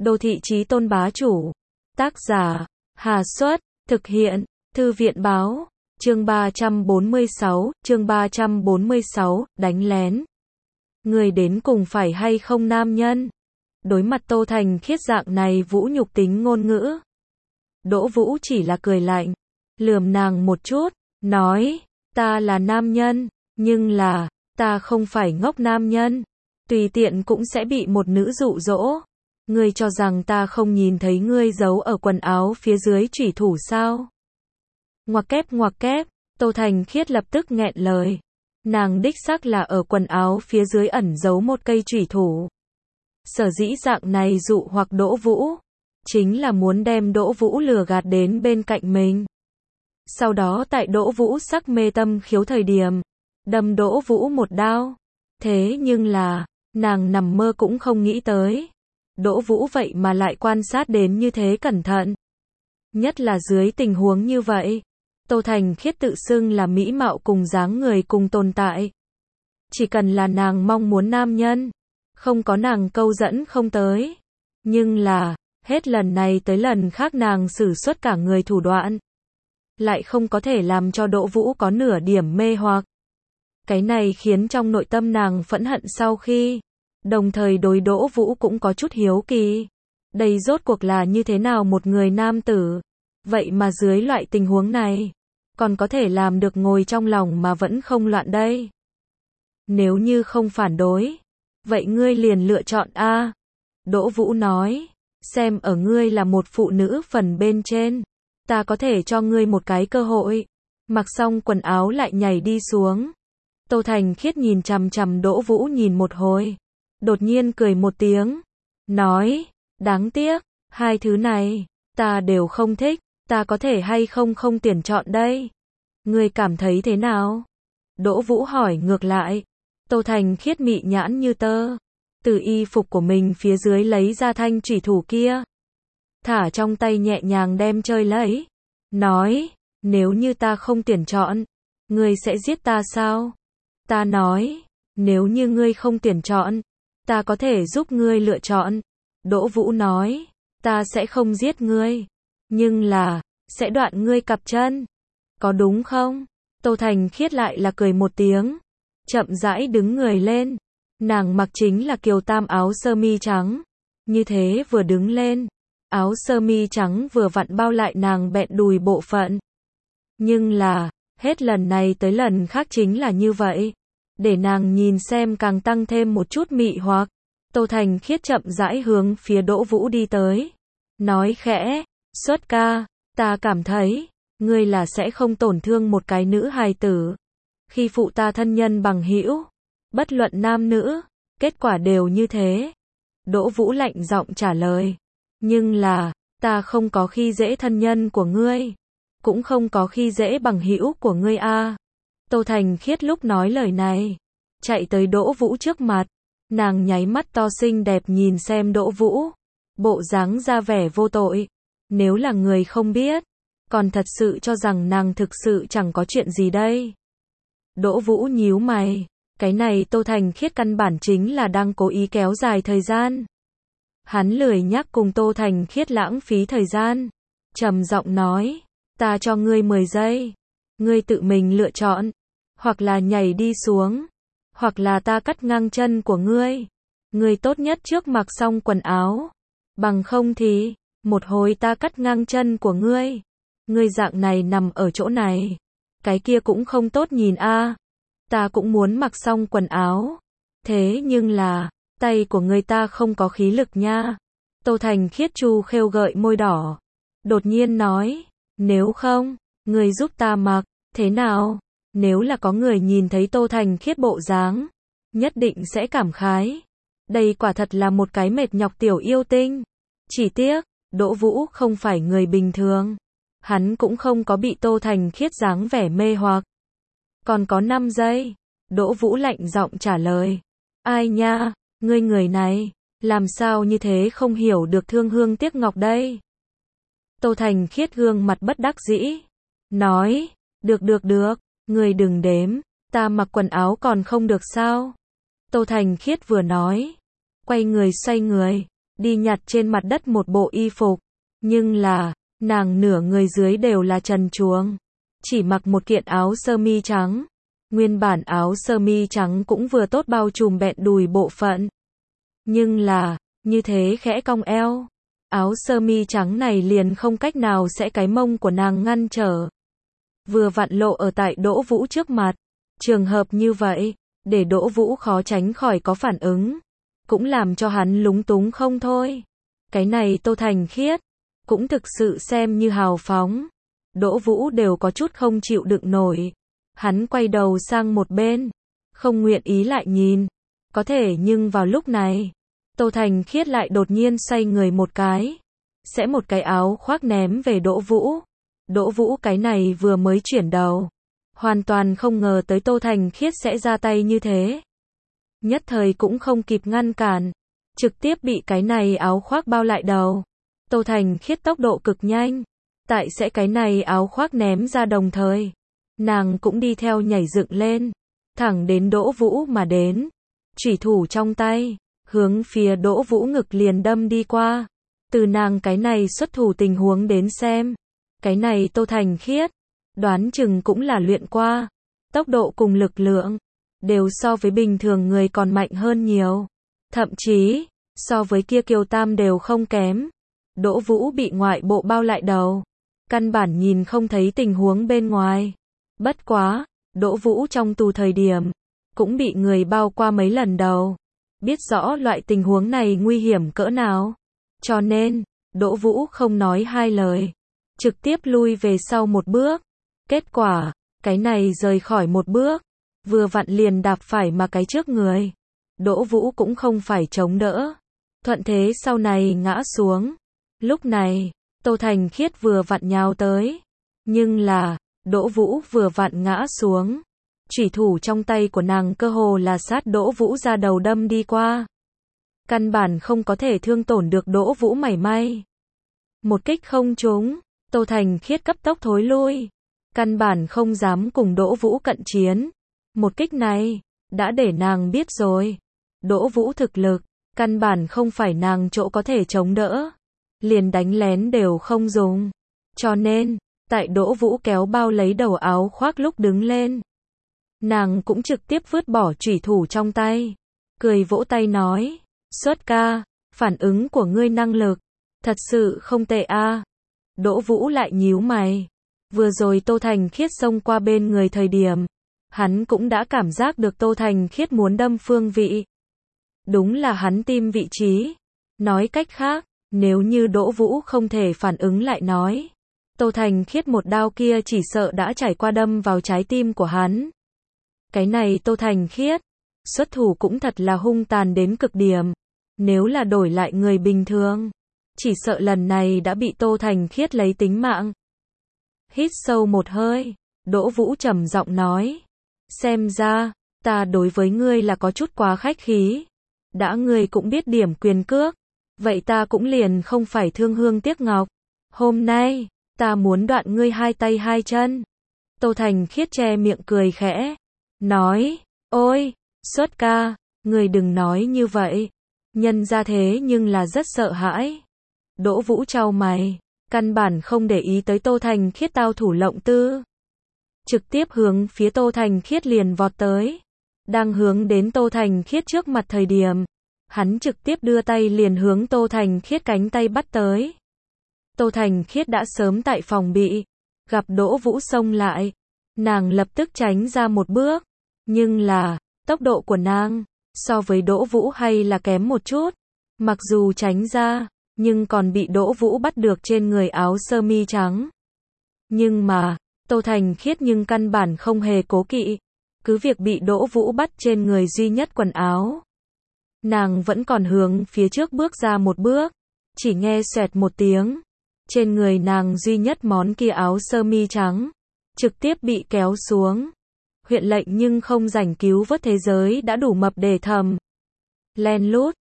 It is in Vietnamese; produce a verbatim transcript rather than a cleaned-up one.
Đô thị chí tôn bá chủ. Tác giả, Hà Xuất, thực hiện, Thư viện báo, chương ba trăm bốn mươi sáu, chương ba trăm bốn mươi sáu, đánh lén. Người đến cùng phải hay không nam nhân? Đối mặt Tô Thành Khiết dạng này vũ nhục tính ngôn ngữ. Đỗ Vũ chỉ là cười lạnh, lườm nàng một chút, nói, ta là nam nhân, nhưng là, ta không phải ngốc nam nhân, tùy tiện cũng sẽ bị một nữ dụ dỗ. Ngươi cho rằng ta không nhìn thấy ngươi giấu ở quần áo phía dưới chủy thủ sao? Ngoặc kép ngoặc kép, Tô Thành Khiết lập tức nghẹn lời. Nàng đích xác là ở quần áo phía dưới ẩn giấu một cây chủy thủ. Sở dĩ dạng này dụ hoặc Đỗ Vũ, chính là muốn đem Đỗ Vũ lừa gạt đến bên cạnh mình. Sau đó tại Đỗ Vũ sắc mê tâm khiếu thời điểm, đâm Đỗ Vũ một đao. Thế nhưng là, nàng nằm mơ cũng không nghĩ tới. Đỗ Vũ vậy mà lại quan sát đến như thế cẩn thận. Nhất là dưới tình huống như vậy, Tô Thành Khiết tự xưng là mỹ mạo cùng dáng người cùng tồn tại. Chỉ cần là nàng mong muốn nam nhân, không có nàng câu dẫn không tới. Nhưng là, hết lần này tới lần khác nàng sử xuất cả người thủ đoạn. Lại không có thể làm cho Đỗ Vũ có nửa điểm mê hoặc. Cái này khiến trong nội tâm nàng phẫn hận sau khi, đồng thời đối Đỗ Vũ cũng có chút hiếu kỳ. Đây rốt cuộc là như thế nào một người nam tử? Vậy mà dưới loại tình huống này, còn có thể làm được ngồi trong lòng mà vẫn không loạn đây. Nếu như không phản đối, vậy ngươi liền lựa chọn A. Đỗ Vũ nói, xem ở ngươi là một phụ nữ phần bên trên, ta có thể cho ngươi một cái cơ hội. Mặc xong quần áo lại nhảy đi xuống. Tô Thành Khiết nhìn chằm chằm Đỗ Vũ nhìn một hồi, đột nhiên cười một tiếng, nói, đáng tiếc, hai thứ này, ta đều không thích, ta có thể hay không không tuyển chọn đây. Ngươi cảm thấy thế nào? Đỗ Vũ hỏi ngược lại. Tô Thành Khiết mị nhãn như tơ, từ y phục của mình phía dưới lấy ra thanh chủy thủ kia, thả trong tay nhẹ nhàng đem chơi lấy, nói, nếu như ta không tuyển chọn, ngươi sẽ giết ta sao? Ta nói, nếu như ngươi không tuyển chọn, ta có thể giúp ngươi lựa chọn. Đỗ Vũ nói, ta sẽ không giết ngươi, nhưng là, sẽ đoạn ngươi cặp chân. Có đúng không? Tô Thành Khiết lại là cười một tiếng, chậm rãi đứng người lên. Nàng mặc chính là kiều tam áo sơ mi trắng. Như thế vừa đứng lên, áo sơ mi trắng vừa vặn bao lại nàng bẹn đùi bộ phận. Nhưng là, hết lần này tới lần khác chính là như vậy. Để nàng nhìn xem càng tăng thêm một chút mị hoặc. Tô Thành Khiết chậm rãi hướng phía Đỗ Vũ đi tới. Nói khẽ, xuất ca, ta cảm thấy, ngươi là sẽ không tổn thương một cái nữ hài tử. Khi phụ ta thân nhân bằng hữu, bất luận nam nữ, kết quả đều như thế. Đỗ Vũ lạnh giọng trả lời. Nhưng là, ta không có khi dễ thân nhân của ngươi. Cũng không có khi dễ bằng hữu của ngươi a. Tô Thành Khiết lúc nói lời này, chạy tới Đỗ Vũ trước mặt. Nàng nháy mắt to xinh đẹp nhìn xem Đỗ Vũ. Bộ dáng ra vẻ vô tội. Nếu là người không biết, còn thật sự cho rằng nàng thực sự chẳng có chuyện gì đây. Đỗ Vũ nhíu mày. Cái này Tô Thành Khiết căn bản chính là đang cố ý kéo dài thời gian. Hắn lười nhắc cùng Tô Thành Khiết lãng phí thời gian. Trầm giọng nói, ta cho ngươi mười giây. Ngươi tự mình lựa chọn. Hoặc là nhảy đi xuống. Hoặc là ta cắt ngang chân của ngươi. Ngươi tốt nhất trước mặc xong quần áo. Bằng không thì, một hồi ta cắt ngang chân của ngươi. Ngươi dạng này nằm ở chỗ này. Cái kia cũng không tốt nhìn a. Ta cũng muốn mặc xong quần áo. Thế nhưng là, tay của ngươi ta không có khí lực nha. Tô Thành Khiết chu khêu gợi môi đỏ. Đột nhiên nói, nếu không, ngươi giúp ta mặc, thế nào? Nếu là có người nhìn thấy Tô Thành Khiết bộ dáng, nhất định sẽ cảm khái. Đây quả thật là một cái mệt nhọc tiểu yêu tinh. Chỉ tiếc, Đỗ Vũ không phải người bình thường. Hắn cũng không có bị Tô Thành Khiết dáng vẻ mê hoặc. Còn có năm giây. Đỗ Vũ lạnh giọng trả lời. Ai nha, ngươi người này, làm sao như thế không hiểu được thương hương tiếc ngọc đây? Tô Thành Khiết gương mặt bất đắc dĩ. Nói, được được được, ngươi đừng đếm, ta mặc quần áo còn không được sao? Tô Thành Khiết vừa nói, quay người xoay người, đi nhặt trên mặt đất một bộ y phục. Nhưng là, nàng nửa người dưới đều là trần truồng, chỉ mặc một kiện áo sơ mi trắng. Nguyên bản áo sơ mi trắng cũng vừa tốt bao trùm bẹn đùi bộ phận. Nhưng là, như thế khẽ cong eo, áo sơ mi trắng này liền không cách nào sẽ cái mông của nàng ngăn trở. Vừa vặn lộ ở tại Đỗ Vũ trước mặt. Trường hợp như vậy, để Đỗ Vũ khó tránh khỏi có phản ứng, cũng làm cho hắn lúng túng không thôi. Cái này Tô Thành Khiết cũng thực sự xem như hào phóng. Đỗ Vũ đều có chút không chịu đựng nổi. Hắn quay đầu sang một bên, không nguyện ý lại nhìn. Có thể nhưng vào lúc này, Tô Thành Khiết lại đột nhiên xoay người một cái, sẽ một cái áo khoác ném về Đỗ Vũ. Đỗ Vũ cái này vừa mới chuyển đầu, hoàn toàn không ngờ tới Tô Thành Khiết sẽ ra tay như thế. Nhất thời cũng không kịp ngăn cản, trực tiếp bị cái này áo khoác bao lại đầu. Tô Thành Khiết tốc độ cực nhanh, tại sẽ cái này áo khoác ném ra đồng thời, nàng cũng đi theo nhảy dựng lên, thẳng đến Đỗ Vũ mà đến. Chủy thủ trong tay, hướng phía Đỗ Vũ ngực liền đâm đi qua. Từ nàng cái này xuất thủ tình huống đến xem, cái này Tô Thành Khiết, đoán chừng cũng là luyện qua. Tốc độ cùng lực lượng, đều so với bình thường người còn mạnh hơn nhiều. Thậm chí, so với kia Kiều Tam đều không kém. Đỗ Vũ bị ngoại bộ bao lại đầu, căn bản nhìn không thấy tình huống bên ngoài. Bất quá, Đỗ Vũ trong tù thời điểm, cũng bị người bao qua mấy lần đầu. Biết rõ loại tình huống này nguy hiểm cỡ nào. Cho nên, Đỗ Vũ không nói hai lời, trực tiếp lui về sau một bước. Kết quả, cái này rời khỏi một bước, vừa vặn liền đạp phải mà cái trước người. Đỗ Vũ cũng không phải chống đỡ, thuận thế sau này ngã xuống. Lúc này, Tô Thành Khiết vừa vặn nhào tới, nhưng là, Đỗ Vũ vừa vặn ngã xuống. Chủy thủ trong tay của nàng cơ hồ là sát Đỗ Vũ ra đầu đâm đi qua. Căn bản không có thể thương tổn được Đỗ Vũ mảy may. Một kích không trúng, Tô Thành Khiết cấp tốc thối lui. Căn bản không dám cùng Đỗ Vũ cận chiến. Một kích này, đã để nàng biết rồi. Đỗ Vũ thực lực, căn bản không phải nàng chỗ có thể chống đỡ. Liền đánh lén đều không dùng. Cho nên, tại Đỗ Vũ kéo bao lấy đầu áo khoác lúc đứng lên, nàng cũng trực tiếp vứt bỏ chủy thủ trong tay. Cười vỗ tay nói, xuất ca, phản ứng của ngươi năng lực, thật sự không tệ a. Đỗ Vũ lại nhíu mày. Vừa rồi Tô Thành Khiết xông qua bên người thời điểm, hắn cũng đã cảm giác được Tô Thành Khiết muốn đâm phương vị. Đúng là hắn tim vị trí. Nói cách khác, nếu như Đỗ Vũ không thể phản ứng lại nói, Tô Thành Khiết một đao kia chỉ sợ đã trải qua đâm vào trái tim của hắn. Cái này Tô Thành Khiết, xuất thủ cũng thật là hung tàn đến cực điểm. Nếu là đổi lại người bình thường, chỉ sợ lần này đã bị Tô Thành Khiết lấy tính mạng. Hít sâu một hơi, Đỗ Vũ trầm giọng nói, xem ra, ta đối với ngươi là có chút quá khách khí. Đã ngươi cũng biết điểm quyền cước, vậy ta cũng liền không phải thương hương tiếc ngọc. Hôm nay, ta muốn đoạn ngươi hai tay hai chân. Tô Thành Khiết che miệng cười khẽ, nói, ôi, xuất ca, ngươi đừng nói như vậy. Nhân ra thế nhưng là rất sợ hãi. Đỗ Vũ chau mày, căn bản không để ý tới Tô Thành Khiết tao thủ lộng tư. Trực tiếp hướng phía Tô Thành Khiết liền vọt tới. Đang hướng đến Tô Thành Khiết trước mặt thời điểm, hắn trực tiếp đưa tay liền hướng Tô Thành Khiết cánh tay bắt tới. Tô Thành Khiết đã sớm tại phòng bị, gặp Đỗ Vũ xông lại, nàng lập tức tránh ra một bước. Nhưng là, tốc độ của nàng, so với Đỗ Vũ hay là kém một chút. Mặc dù tránh ra, nhưng còn bị Đỗ Vũ bắt được trên người áo sơ mi trắng. Nhưng mà, Tô Thành Khiết nhưng căn bản không hề cố kỵ. Cứ việc bị Đỗ Vũ bắt trên người duy nhất quần áo, nàng vẫn còn hướng phía trước bước ra một bước. Chỉ nghe xoẹt một tiếng, trên người nàng duy nhất món kia áo sơ mi trắng, trực tiếp bị kéo xuống. Huyện lệnh nhưng không rảnh cứu vớt thế giới đã đủ mập để thầm. Len lút,